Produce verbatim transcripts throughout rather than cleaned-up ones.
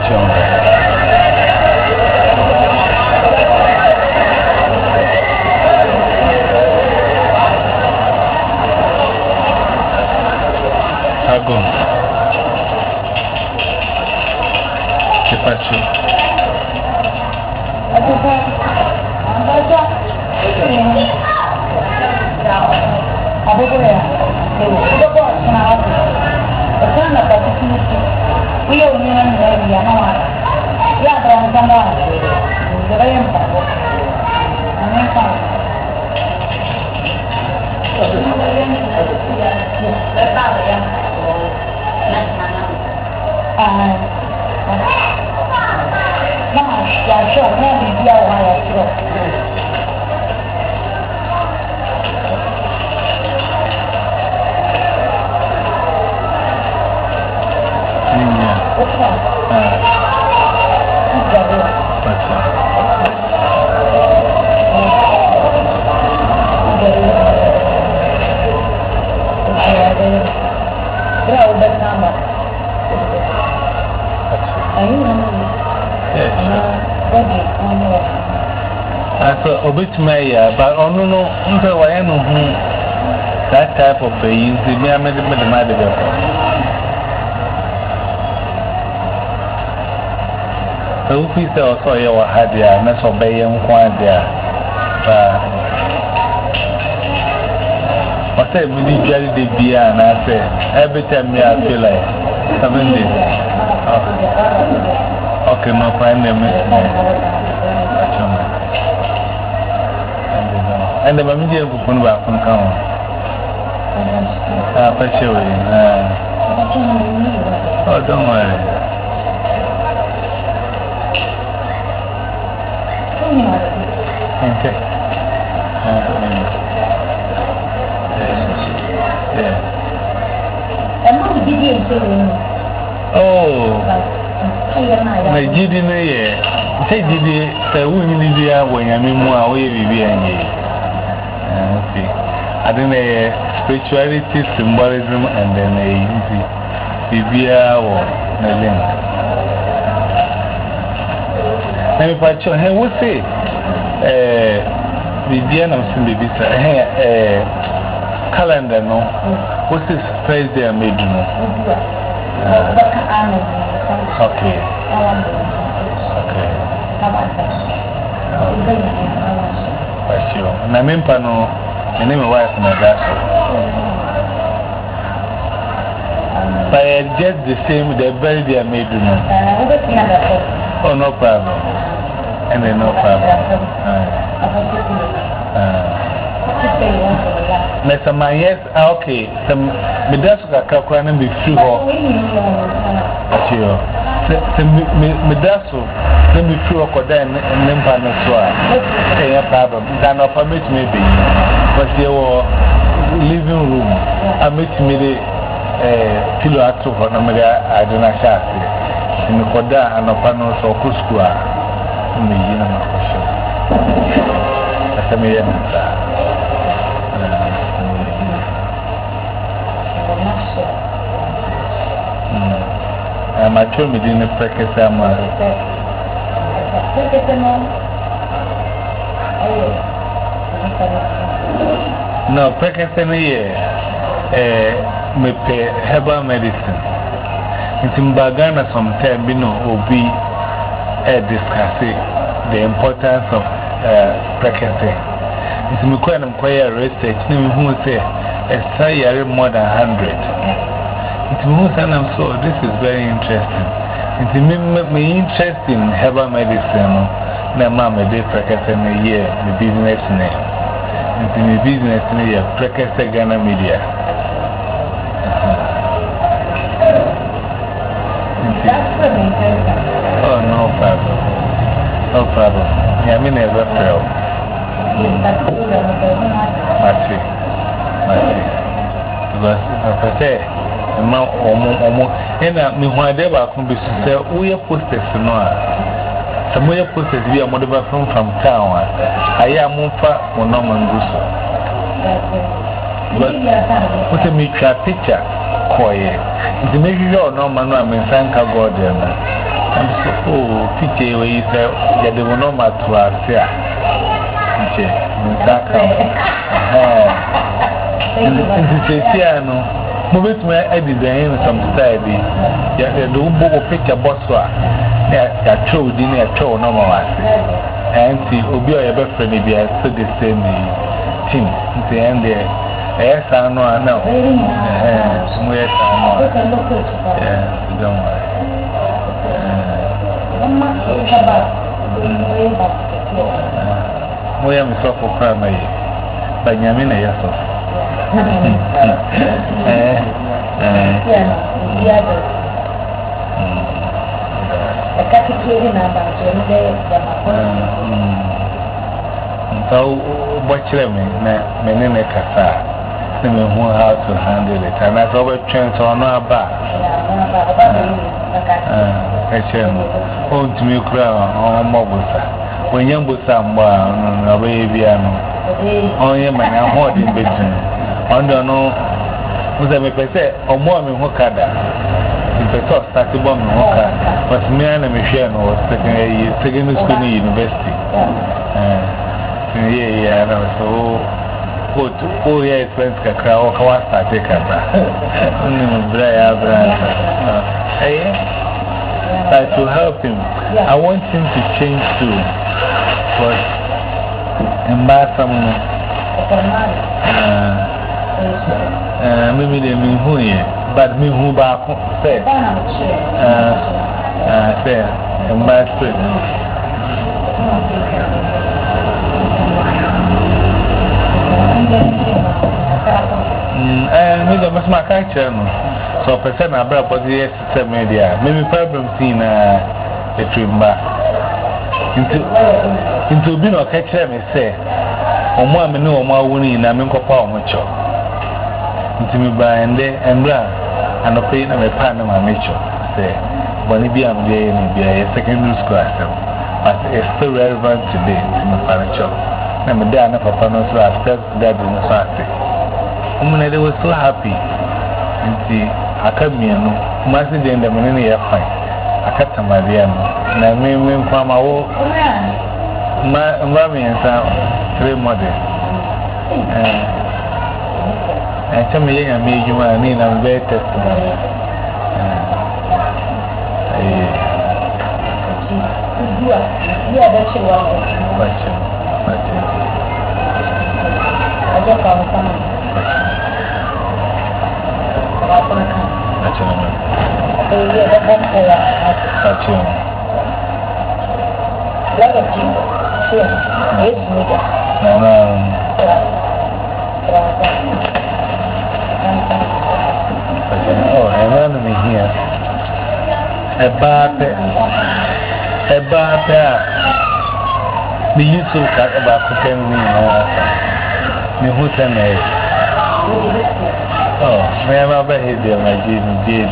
Pachon. Ago. Pacho. Obit Maya, but on no, until I know that type of paying the mere made the mother. The officer also had their mess of bay and quite there. What I really jelly the beer, and I say, every time I feel like seven days. Okay, no, find them. And the Mammy of Punba from Town. Ah, Pacho. Oh, don't worry. Okay. Oh, my G D. Say, did you say, women in the air when I mean more away, Vivian? I don't know spirituality, symbolism, and then a easy Bibia or Nelin. Let me patch your hair. What's it? Bibia, I'm saying, baby, sir. Calendar, no. What's this Thursday I made? No. Okay. Okay. Na mempa no ene me wife na daso but just the same the very they made no oh no problem and then no problem na sama yes okay some me daso ka kwa na be free ho achio se me daso let me throw a codan and member no so a problem than of a meet maybe but your living room I met me the pillow at two for no I do not share in the coda and a panel so kusqua me in a question as a million I'm a told me didn't practice no, Pekasene me pay herbal medicine. It's in Bagana sometime, you know, will be discussing the importance of Pekasene. It's in Mukwam Quaya research, who say a say more than one hundred. It's most and I'm so this is very interesting. It's me interest in herbal medicine. Na mama dey practice in a year the business name. It's in the business name practice Ghana media. Oh no problem. No problem. Yeah, me never fail. Mati. Mati. Because I say ma omo omo ena me ho ade ba ko be say we posters no a some we posters bi a modeba from from town a aya momfa wono manguso but what me twa picture koye the me hwe no ma no a me sanka god no I'm so, oh, P J, where you say, yeah, they will not matter to us here. P J, in Saka. And this is here, no. Move it to my design some style. Yeah, the Ubo picture boss. Yeah, true, dinner, true, no more. And see, Obi or your best friend, if you are still the same team. The end there. Yes, I know, I know. Yes, I know. Yes, don't worry. We am so for primary. By Yamina, yes, of. Eh, eh. The category number, so, watch me, Menene Casa. See me who how to handle it. And that's over chance or no bar. I shall own to me crown on Mobusa. When young Busa, no baby, only my holding between. Under no, was I may say, or more than Hokada. The first started bombing Hoka was me and Michelle was second secondary school in university. Yeah, yeah, and I was so good. Oh, yeah, it's when Kakra or Kawasta take a Hey, but to help him, I want him to change too. But embarrass someone. Uh, maybe they mean who here. But me who back say, uh, uh, say, and my spirit. And me, the most my culture, so person I brought for the yes, media. Maybe problems in the trimba. Into into being a catcher, me say, or more, me know more winning, and I'm in Copa Mucho. Into me by and there and blah. And I pay my partner, my mature. Say, Bonnie, I'm there in the secondary school, but it's still relevant today to my furniture. I'm a dad, papa, no, so I felt that in the party. Woman, they were so happy. And see, I come here, no, Master Jane, the man in the fine. I cut to my dear, and I mean, when from my walk, my mammy and some three models. I tell me, I made you and I'm very testimony. Yeah, that's your one. Watch it. Watch it. I just found someone. Watch it. Yeah, that's one for that. Watch it. Love it, Jesus. Sure. Yes, nigga. No, no. Oh, I run me here. A bath, a bath. The use of cat about cooking me. Me who can I? Oh, may I have a head there, my Jimmy did.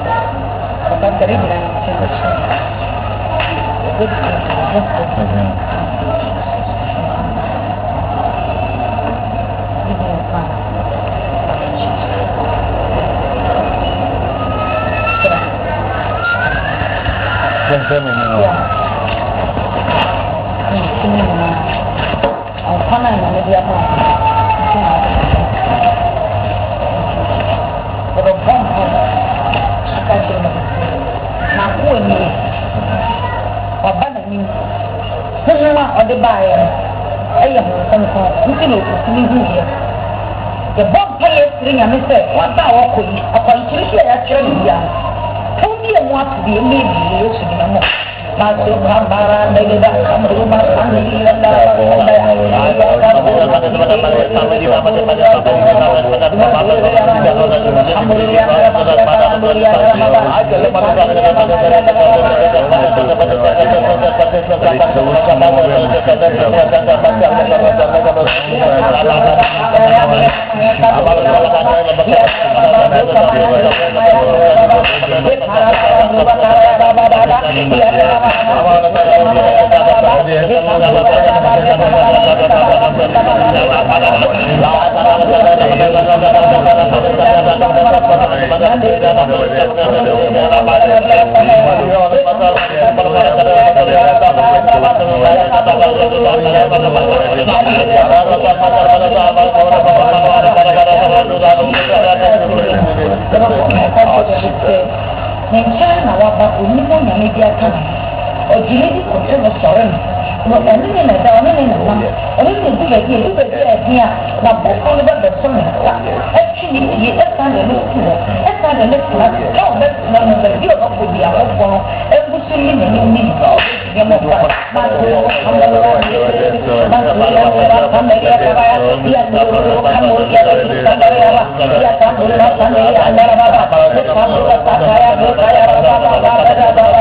What's happening now? Yeah. I'm coming on the other one. But a bomb, I can't do it. Now, who are you? Or banning who you are or the buyer? I am some people who live here. The bomb players ring and say, what about a point to hear at your want to be a lady, you should know. Masu Kambara, Neda, Kamruma, Baba Nchana wapa unipo nyamedia kana ojiredi konteno sorry no ene na da one na na one ne du be die du be die dia na boko ne ba be so ne e chini die e fa de no ku e fa de no ku ka o be na no be dio no ku dia ko ko e bu su ni ne ni ni ko ye mo ba ma ko ko ma ko ma ko ma me ya ka ba ya ya no ko ka mo ya ka ba ya ya ka mo na ka ne ya na ba ba ka mo ka ka ya ko ka ya ba ba ba ba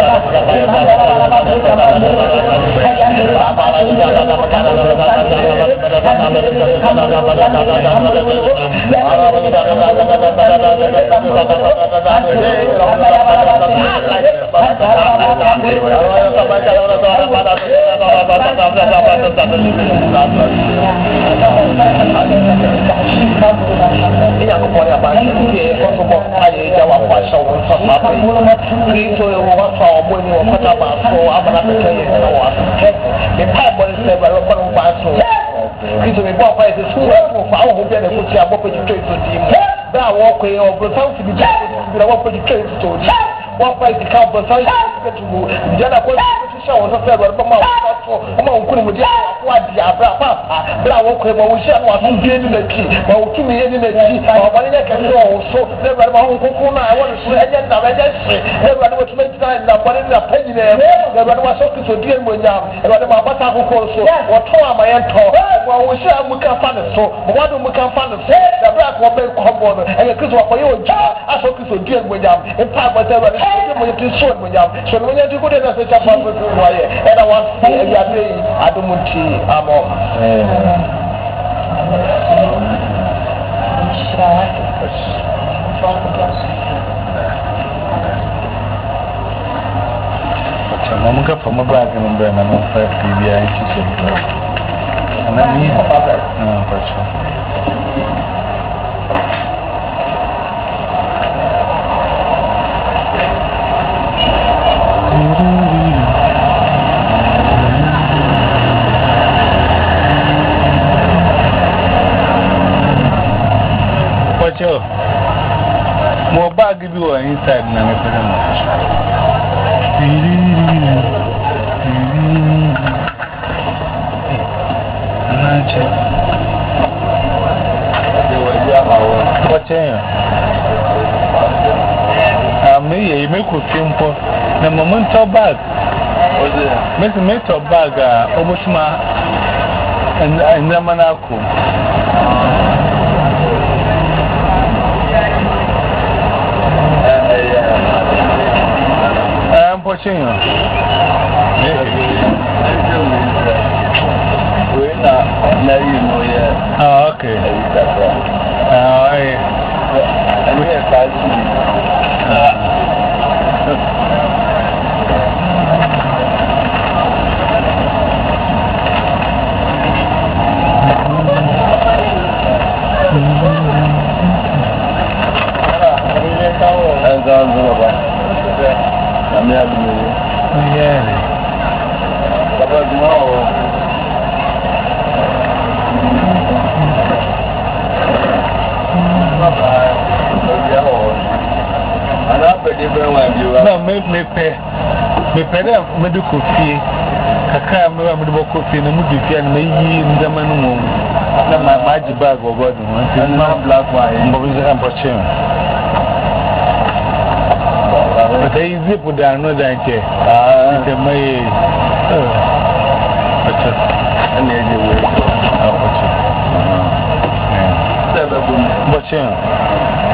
Kristo mi bọ́ ọ̀pá ẹ̀sẹ̀ fún ẹ̀fọ́ fún àwọn òbí ẹ̀dẹ̀kọ́ tí a bọ́ pẹ̀lú kéètò dì í mú. Bẹ́ẹ̀ àwọn ọkọ̀ yẹn ọ̀bùrọ̀ sáwọn sì bí jẹ́ ìgbìlẹ̀ wọ́n pẹ̀lú kéètò dì í. Wọ́n pa ìdíkà ọ̀bùrọ̀ sáwọn sì bí kéètò mú. Ìjọba kọ́ ti ṣe àwọn sọ́fẹ́ ẹ̀rọ ọmọ àwọn ọ̀pọ̀ ọmọ òkú ni mo di àwọn àpò àdì àbúrà pàápàá. Bẹ́ẹ̀ àwọn ọkọ̀ yẹn wọ́n ṣe àwọn àtún bí ẹni lẹ́kì wọ́n ò túnmí ẹni lẹ́kì àwọn ọmọ nílẹ̀ kẹ́kẹ́ ọ̀hún so lẹ́rù àdìmọ̀ àwọn kókó náà wọ́n lè sọ ẹ̀jẹ̀ nà ẹ̀jẹ̀ sè lẹ́rù àdìmọ̀ tó méjì náà nà bọ́ nínú àpẹ́ yìí nà lẹ́rù àdìmọ̀ sọ́kì tó díẹ̀ mọ̀ nyàm lẹ́rù àdìmọ̀ àbọ̀tà àkókò so wọ́n tọ́ àmọ̀ yẹn tọ́ wọ́n wọ́n ṣe àmú kan fa ne so wọ́n adùn mú kan fa ne so dàbí àkọ́ bẹ́ẹ̀ kọ́ bọ̀ no ẹ̀yẹ kristu wà pọ̀ yẹ wọ́n já aṣọ kristu díẹ̀ mọ̀ nyàm nípa àgbọ̀tẹ́ rẹ̀ ẹ̀yẹ mọ̀ yẹ ti sọ̀ mọ̀ nyàm sọ̀ ní wọ́n yẹ ti kó dé náà ṣe ṣàpá fún fún wọ́n yẹ ẹ̀dá wọ́n fi ẹ̀yẹ adé yìí adùnmù ti àmọ́. Mama ka fa mabaga mun bayana mun fa bibiya yake ce ana ni ah kwacho kwacho mo bag bi wa inside na me pere mo What's here? I may make a simple. The moment of bag. Miss Metal Bag, Obusma and Ramanaku. I'm pushing you. Oh, okay. Uh, I no, me me pay me pay them medical fee. Kaka me wa medical fee na mudu fee na me yi ndama no mo na ma maji bag of God no na black wine mo bi am pochin but I zip down no dan che ah the may oh acha ani eje we ah pochin eh sebe bu pochin